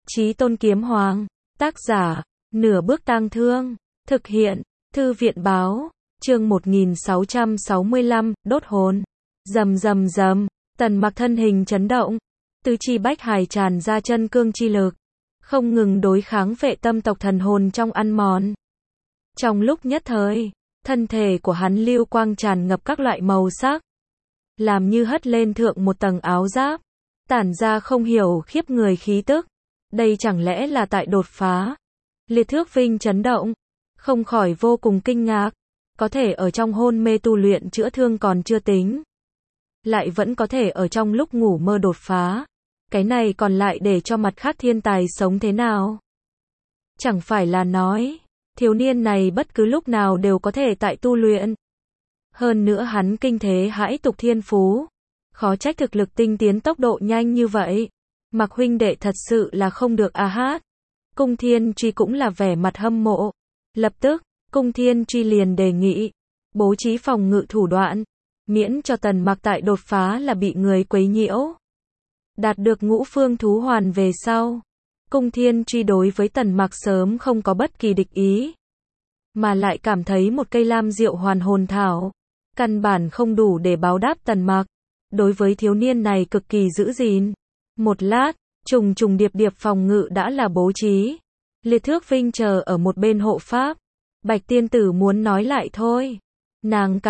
Chí Tôn Kiếm Hoàng. Tác giả, Nửa Bước Tang Thương. Thực hiện, Thư viện báo. Chương 1665, đốt hồn. Rầm rầm rầm, Tần Mặc thân hình chấn động, tứ chi bách hải tràn ra chân cương chi lực, không ngừng đối kháng phệ tâm tộc thần hồn trong ăn mòn. Trong lúc nhất thời, thân thể của hắn lưu quang tràn ngập các loại màu sắc, làm như hất lên thượng một tầng áo giáp, tản ra không hiểu khiếp người khí tức. Đây chẳng lẽ là tại đột phá? Liệt Thước Vinh chấn động, không khỏi vô cùng kinh ngạc, có thể ở trong hôn mê tu luyện chữa thương còn chưa tính, lại vẫn có thể ở trong lúc ngủ mơ đột phá. Cái này còn lại để cho mặt khác thiên tài sống thế nào? Chẳng phải là nói, thiếu niên này bất cứ lúc nào đều có thể tại tu luyện. Hơn nữa hắn kinh thế hãi tục thiên phú, khó trách thực lực tinh tiến tốc độ nhanh như vậy. Mặc huynh đệ thật sự là không được a hát. Cung Thiên Truy cũng là vẻ mặt hâm mộ. Lập tức, Cung Thiên Truy liền đề nghị bố trí phòng ngự thủ đoạn, miễn cho Tần Mặc tại đột phá là bị người quấy nhiễu. Đạt được ngũ phương thú hoàn về sau, Cung Thiên Truy đối với Tần Mặc sớm không có bất kỳ địch ý, mà lại cảm thấy một cây lam diệu hoàn hồn thảo căn bản không đủ để báo đáp Tần Mặc. Đối với thiếu niên này cực kỳ giữ gìn. Một lát, trùng trùng điệp điệp phòng ngự đã là bố trí. Liệt Thước Vinh chờ ở một bên hộ pháp. Bạch tiên tử muốn nói lại thôi. Nàng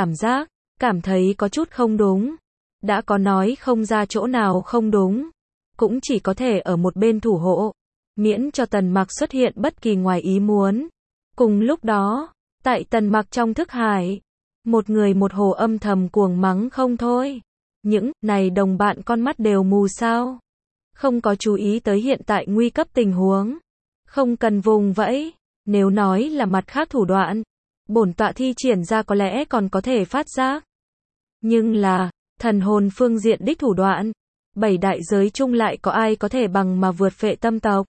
cảm thấy có chút không đúng. Đã có nói không ra chỗ nào không đúng, cũng chỉ có thể ở một bên thủ hộ, miễn cho Tần Mặc xuất hiện bất kỳ ngoài ý muốn. Cùng lúc đó, tại Tần Mặc trong thức hải, một người một hồ âm thầm cuồng mắng không thôi. Những này đồng bạn con mắt đều mù sao? Không có chú ý tới hiện tại nguy cấp tình huống. Không cần vùng vẫy. Nếu nói là mặt khác thủ đoạn, bổn tọa thi triển ra có lẽ còn có thể phát giác. Nhưng là, thần hồn phương diện đích thủ đoạn, 7 đại giới chung lại có ai có thể bằng mà vượt phệ tâm tộc.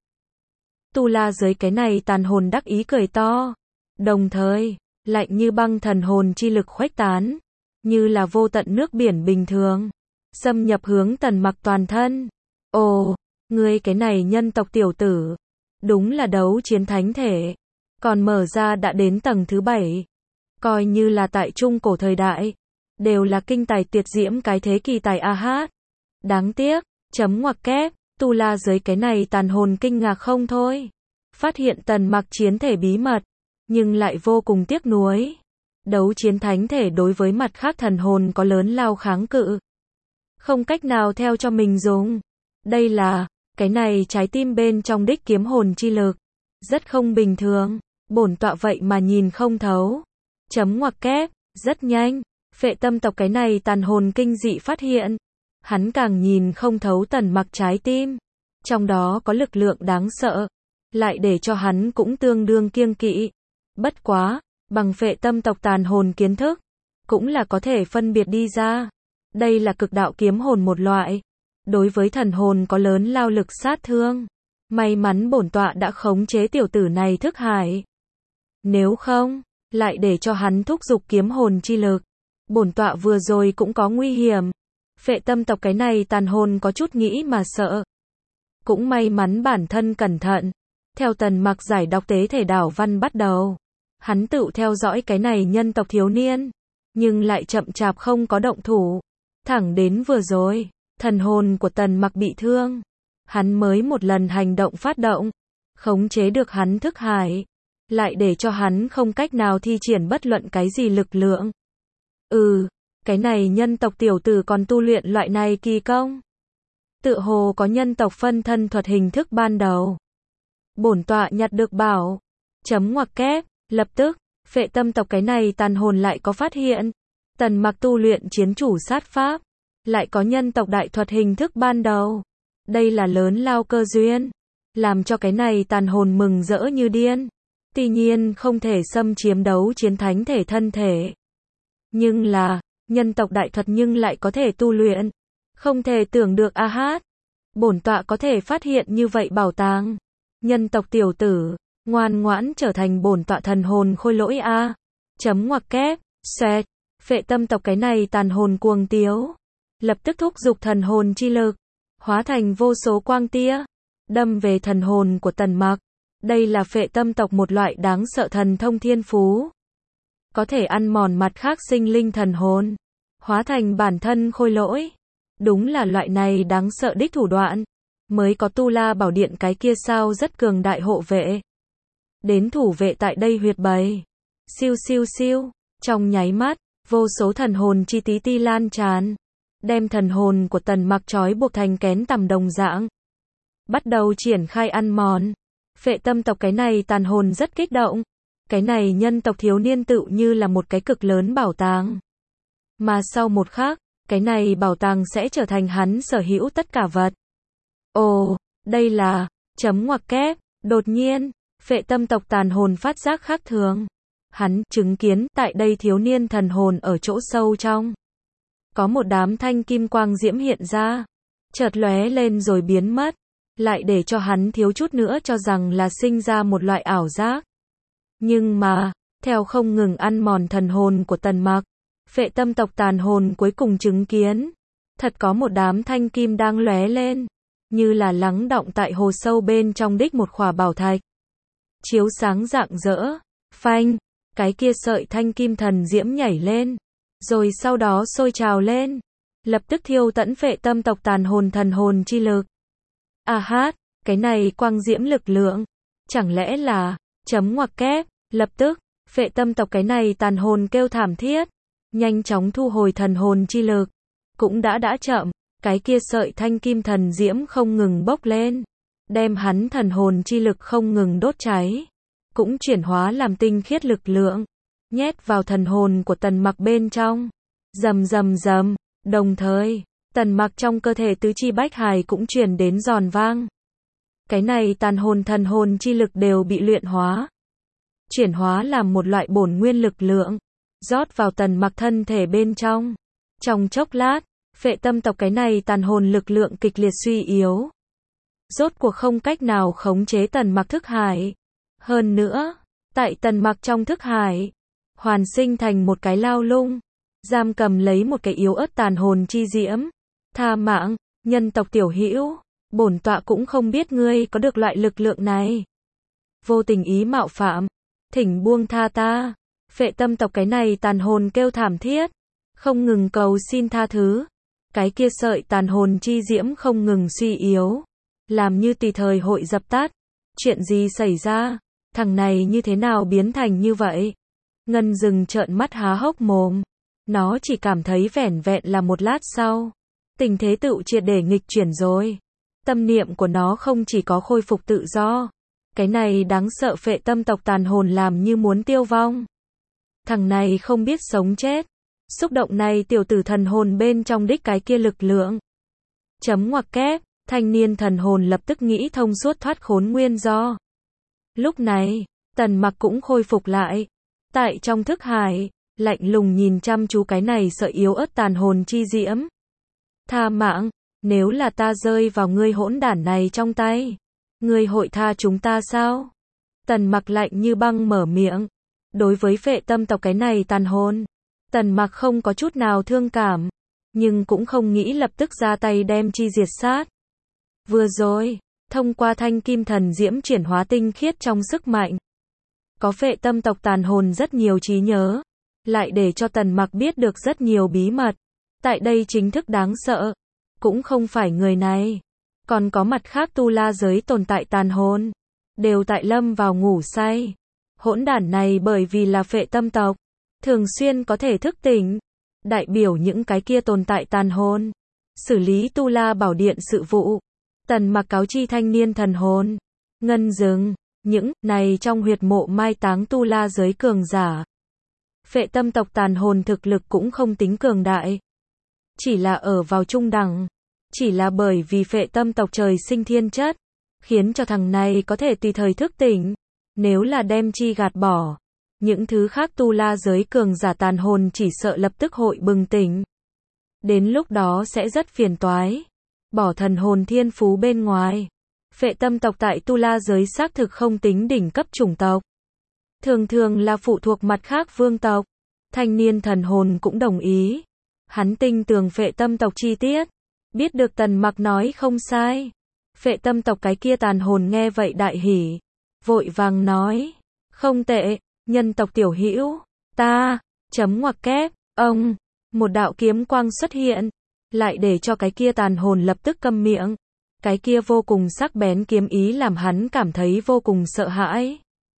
Tu La giới cái này tàn hồn đắc ý cười to. Đồng thời, lạnh như băng thần hồn chi lực khuếch tán, như là vô tận nước biển bình thường, xâm nhập hướng Tần Mặc toàn thân. Ồ, ngươi cái này nhân tộc tiểu tử, đúng là đấu chiến thánh thể, còn mở ra đã đến tầng thứ 7. Coi như là tại trung cổ thời đại, đều là kinh tài tuyệt diễm cái thế kỳ tài a hát. Đáng tiếc, chấm ngoặc kép, Tu La giới cái này tàn hồn kinh ngạc không thôi. Phát hiện Tần Mặc chiến thể bí mật, nhưng lại vô cùng tiếc nuối. Đấu chiến thánh thể đối với mặt khác thần hồn có lớn lao kháng cự, không cách nào theo cho mình dùng. Đây là, cái này trái tim bên trong đích kiếm hồn chi lực, rất không bình thường, bổn tọa vậy mà nhìn không thấu. Chấm ngoặc kép, rất nhanh, phệ tâm tộc cái này tàn hồn kinh dị phát hiện, hắn càng nhìn không thấu Tần Mặc trái tim, trong đó có lực lượng đáng sợ, lại để cho hắn cũng tương đương kiêng kỵ. Bất quá, bằng phệ tâm tộc tàn hồn kiến thức, cũng là có thể phân biệt đi ra. Đây là cực đạo kiếm hồn một loại, đối với thần hồn có lớn lao lực sát thương. May mắn bổn tọa đã khống chế tiểu tử này thức hải. Nếu không, lại để cho hắn thúc giục kiếm hồn chi lực, bổn tọa vừa rồi cũng có nguy hiểm. Phệ tâm tộc cái này tàn hồn có chút nghĩ mà sợ. Cũng may mắn bản thân cẩn thận. Theo Tần Mặc giải đọc tế thể đảo văn bắt đầu, hắn tự theo dõi cái này nhân tộc thiếu niên, nhưng lại chậm chạp không có động thủ. Thẳng đến vừa rồi, thần hồn của Tần Mặc bị thương, hắn mới một lần hành động phát động, khống chế được hắn thức hải, lại để cho hắn không cách nào thi triển bất luận cái gì lực lượng. Cái này nhân tộc tiểu tử còn tu luyện loại này kỳ công. Tựa hồ có nhân tộc phân thân thuật hình thức ban đầu. Bổn tọa nhặt được bảo. Chấm ngoặc kép, lập tức, phệ tâm tộc cái này tàn hồn lại có phát hiện. Tần Mặc tu luyện chiến chủ sát pháp, lại có nhân tộc đại thuật hình thức ban đầu. Đây là lớn lao cơ duyên, làm cho cái này tàn hồn mừng rỡ như điên. Tuy nhiên không thể xâm chiếm đấu chiến thánh thể thân thể, nhưng là, nhân tộc đại thuật nhưng lại có thể tu luyện. Không thể tưởng được a hát. Bổn tọa có thể phát hiện như vậy bảo tàng. Nhân tộc tiểu tử, ngoan ngoãn trở thành bổn tọa thần hồn khôi lỗi a. Chấm ngoặc kép, xoẹt. Phệ tâm tộc cái này tàn hồn cuồng tiếu, lập tức thúc giục thần hồn chi lực, hóa thành vô số quang tia, đâm về thần hồn của Tần Mặc. Đây là phệ tâm tộc một loại đáng sợ thần thông thiên phú. Có thể ăn mòn mặt khác sinh linh thần hồn, hóa thành bản thân khôi lỗi. Đúng là loại này đáng sợ đích thủ đoạn. Mới có Tu La Bảo Điện cái kia sao rất cường đại hộ vệ. Đến thủ vệ tại đây huyệt bày. Siêu siêu siêu, trong nháy mắt, vô số thần hồn chi tí ti lan tràn. Đem thần hồn của Tần Mặc trói buộc thành kén tằm đồng dạng. Bắt đầu triển khai ăn mòn. Phệ tâm tộc cái này tàn hồn rất kích động. Cái này nhân tộc thiếu niên tự như là một cái cực lớn bảo tàng. Mà sau một khắc, cái này bảo tàng sẽ trở thành hắn sở hữu tất cả vật. Ồ, đây là, chấm ngoặc kép, đột nhiên, phệ tâm tộc tàn hồn phát giác khác thường. Hắn chứng kiến tại đây thiếu niên thần hồn ở chỗ sâu trong. Có một đám thanh kim quang diễm hiện ra, chợt lóe lên rồi biến mất, lại để cho hắn thiếu chút nữa cho rằng là sinh ra một loại ảo giác. Nhưng mà, theo không ngừng ăn mòn thần hồn của Tần Mặc, phệ tâm tộc tàn hồn cuối cùng chứng kiến, thật có một đám thanh kim đang lóe lên, như là lắng đọng tại hồ sâu bên trong đích một khỏa bảo thạch. Chiếu sáng rạng rỡ, phanh, cái kia sợi thanh kim thần diễm nhảy lên, rồi sau đó sôi trào lên, lập tức thiêu tận phệ tâm tộc tàn hồn thần hồn chi lực. À hát, cái này quang diễm lực lượng, chẳng lẽ là, chấm ngoặc kép, lập tức, phệ tâm tộc cái này tàn hồn kêu thảm thiết, nhanh chóng thu hồi thần hồn chi lực, cũng đã chậm, cái kia sợi thanh kim thần diễm không ngừng bốc lên, đem hắn thần hồn chi lực không ngừng đốt cháy, cũng chuyển hóa làm tinh khiết lực lượng, nhét vào thần hồn của Tần Mặc bên trong, rầm rầm rầm, đồng thời, Tần Mặc trong cơ thể tứ chi bách hài cũng truyền đến giòn vang. Cái này tàn hồn thần hồn chi lực đều bị luyện hóa, chuyển hóa làm một loại bổn nguyên lực lượng, rót vào Tần Mặc thân thể bên trong. Trong chốc lát, phệ tâm tộc cái này tàn hồn lực lượng kịch liệt suy yếu. Rốt cuộc không cách nào khống chế Tần Mặc thức hải. Hơn nữa, tại Tần Mặc trong thức hải, hoàn sinh thành một cái lao lung, giam cầm lấy một cái yếu ớt tàn hồn chi diễm. Tha mạng, nhân tộc tiểu hữu, bổn tọa cũng không biết ngươi có được loại lực lượng này. Vô tình ý mạo phạm, thỉnh buông tha ta. Phệ tâm tộc cái này tàn hồn kêu thảm thiết, không ngừng cầu xin tha thứ. Cái kia sợi tàn hồn chi diễm không ngừng suy yếu, làm như tùy thời hội dập tắt. Chuyện gì xảy ra? Thằng này như thế nào biến thành như vậy? Ngân Dừng trợn mắt há hốc mồm. Nó chỉ cảm thấy vẻn vẹn là một lát sau, tình thế tự triệt để nghịch chuyển rồi. Tâm niệm của nó không chỉ có khôi phục tự do, cái này đáng sợ phệ tâm tộc tàn hồn làm như muốn tiêu vong. Thằng này không biết sống chết. Xúc động này tiểu tử thần hồn bên trong đích cái kia lực lượng. Chấm ngoặc kép, thanh niên thần hồn lập tức nghĩ thông suốt thoát khốn nguyên do. Lúc này, Tần Mặc cũng khôi phục lại. Tại trong thức hải, lạnh lùng nhìn chăm chú cái này sợi yếu ớt tàn hồn chi diễm. Tha mạng, nếu là ta rơi vào ngươi hỗn đản này trong tay, ngươi hội tha chúng ta sao? Tần Mặc lạnh như băng mở miệng. Đối với phệ tâm tộc cái này tàn hồn, Tần Mặc không có chút nào thương cảm, nhưng cũng không nghĩ lập tức ra tay đem chi diệt sát. Vừa rồi, thông qua thanh kim thần diễm chuyển hóa tinh khiết trong sức mạnh, có phệ tâm tộc tàn hồn rất nhiều trí nhớ, lại để cho Tần Mặc biết được rất nhiều bí mật. Tại đây chính thức đáng sợ, cũng không phải người này, còn có mặt khác tu la giới tồn tại tàn hồn, đều tại lâm vào ngủ say. Hỗn đản này bởi vì là phệ tâm tộc, thường xuyên có thể thức tỉnh, đại biểu những cái kia tồn tại tàn hồn, xử lý Tu La Bảo Điện sự vụ. Tần Mặc cáo chi thanh niên thần hồn, Ngân Dừng, những này trong huyệt mộ mai táng tu la giới cường giả. Phệ tâm tộc tàn hồn thực lực cũng không tính cường đại, chỉ là ở vào trung đẳng, chỉ là bởi vì phệ tâm tộc trời sinh thiên chất, khiến cho thằng này có thể tùy thời thức tỉnh. Nếu là đem chi gạt bỏ, những thứ khác tu la giới cường giả tàn hồn chỉ sợ lập tức hội bừng tỉnh. Đến lúc đó sẽ rất phiền toái. Bỏ thần hồn thiên phú bên ngoài, phệ tâm tộc tại tu la giới xác thực không tính đỉnh cấp chủng tộc, thường thường là phụ thuộc mặt khác vương tộc. Thanh niên thần hồn cũng đồng ý. Hắn tinh tường phệ tâm tộc chi tiết, biết được Tần Mặc nói không sai. Phệ tâm tộc cái kia tàn hồn nghe vậy đại hỉ, vội vàng nói, không tệ, nhân tộc tiểu hữu, ta, chấm ngoặc kép, ông, một đạo kiếm quang xuất hiện, lại để cho cái kia tàn hồn lập tức câm miệng. Cái kia vô cùng sắc bén kiếm ý làm hắn cảm thấy vô cùng sợ hãi.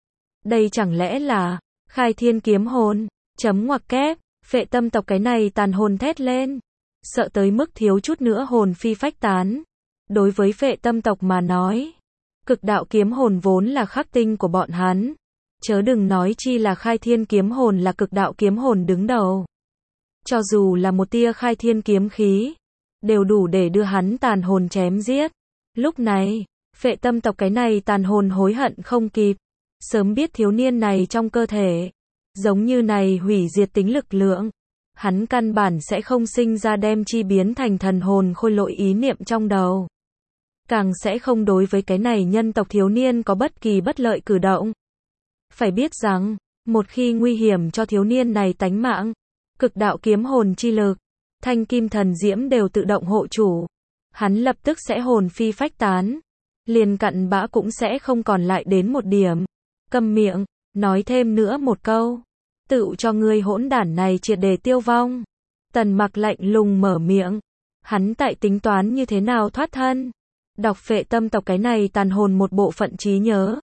Đây chẳng lẽ là khai thiên kiếm hồn, chấm ngoặc kép, phệ tâm tộc cái này tàn hồn thét lên, sợ tới mức thiếu chút nữa hồn phi phách tán. Đối với phệ tâm tộc mà nói, cực đạo kiếm hồn vốn là khắc tinh của bọn hắn, chớ đừng nói chi là khai thiên kiếm hồn là cực đạo kiếm hồn đứng đầu. Cho dù là một tia khai thiên kiếm khí, đều đủ để đưa hắn tàn hồn chém giết. Lúc này, phệ tâm tộc cái này tàn hồn hối hận không kịp, sớm biết thiếu niên này trong cơ thể, giống như này hủy diệt tính lực lượng, hắn căn bản sẽ không sinh ra đem chi biến thành thần hồn khôi lỗi ý niệm trong đầu. Càng sẽ không đối với cái này nhân tộc thiếu niên có bất kỳ bất lợi cử động. Phải biết rằng, một khi nguy hiểm cho thiếu niên này tánh mạng, cực đạo kiếm hồn chi lực, thanh kim thần diễm đều tự động hộ chủ. Hắn lập tức sẽ hồn phi phách tán, liền cặn bã cũng sẽ không còn lại đến một điểm. Câm miệng, nói thêm nữa một câu, tựu cho ngươi hỗn đản này triệt để tiêu vong. Tần Mặc lạnh lùng mở miệng, hắn tại tính toán như thế nào thoát thân. Đọc phệ tâm tộc cái này tàn hồn một bộ phận trí nhớ,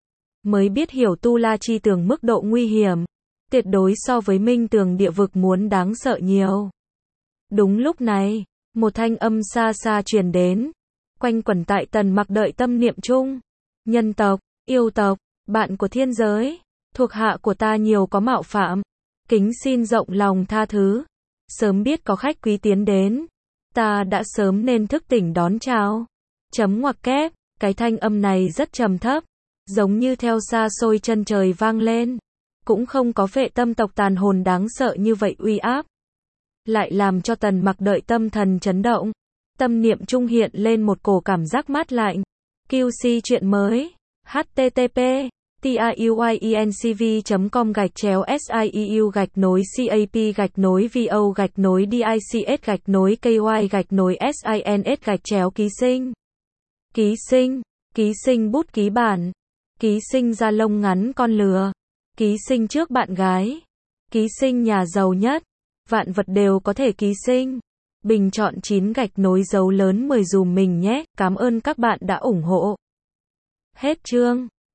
mới biết hiểu Tu La Chi Tường mức độ nguy hiểm, tuyệt đối so với Minh Tường địa vực muốn đáng sợ nhiều. Đúng lúc này, một thanh âm xa xa truyền đến, quanh quẩn tại Tần Mặc đợi tâm niệm chung. Nhân tộc, yêu tộc, bạn của thiên giới, thuộc hạ của ta nhiều có mạo phạm, kính xin rộng lòng tha thứ. Sớm biết có khách quý tiến đến, ta đã sớm nên thức tỉnh đón chào. Chấm ngoặc kép, cái thanh âm này rất trầm thấp, giống như theo xa xôi chân trời vang lên, cũng không có phệ tâm tộc tàn hồn đáng sợ như vậy uy áp, lại làm cho Tần Mặc đợi tâm thần chấn động, tâm niệm trung hiện lên một cổ cảm giác mát lạnh. QC chuyện mới, http tiuyencv.com/scieu-dics-ky-sins ký sinh bút ký bản, ký sinh da lông ngắn con lừa, ký sinh trước bạn gái, ký sinh nhà giàu nhất, vạn vật đều có thể ký sinh. Bình chọn 9 dấu lớn 10 dùm mình nhé, cảm ơn các bạn đã ủng hộ. Hết chương.